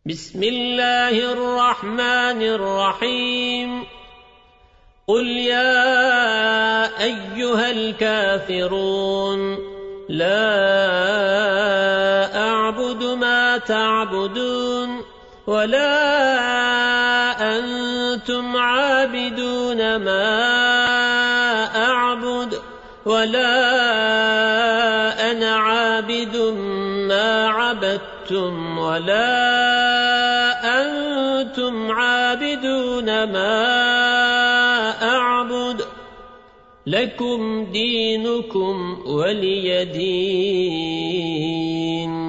بسم الله الرحمن الرحيم قل يا أيها الكافرون لا أعبد ما تعبدون ولا أنتم عابدون ما أعبد ولا أنا عابد ما عبدتم ولا أنتم عابدون ما أعبد لكم دينكم ولي دين.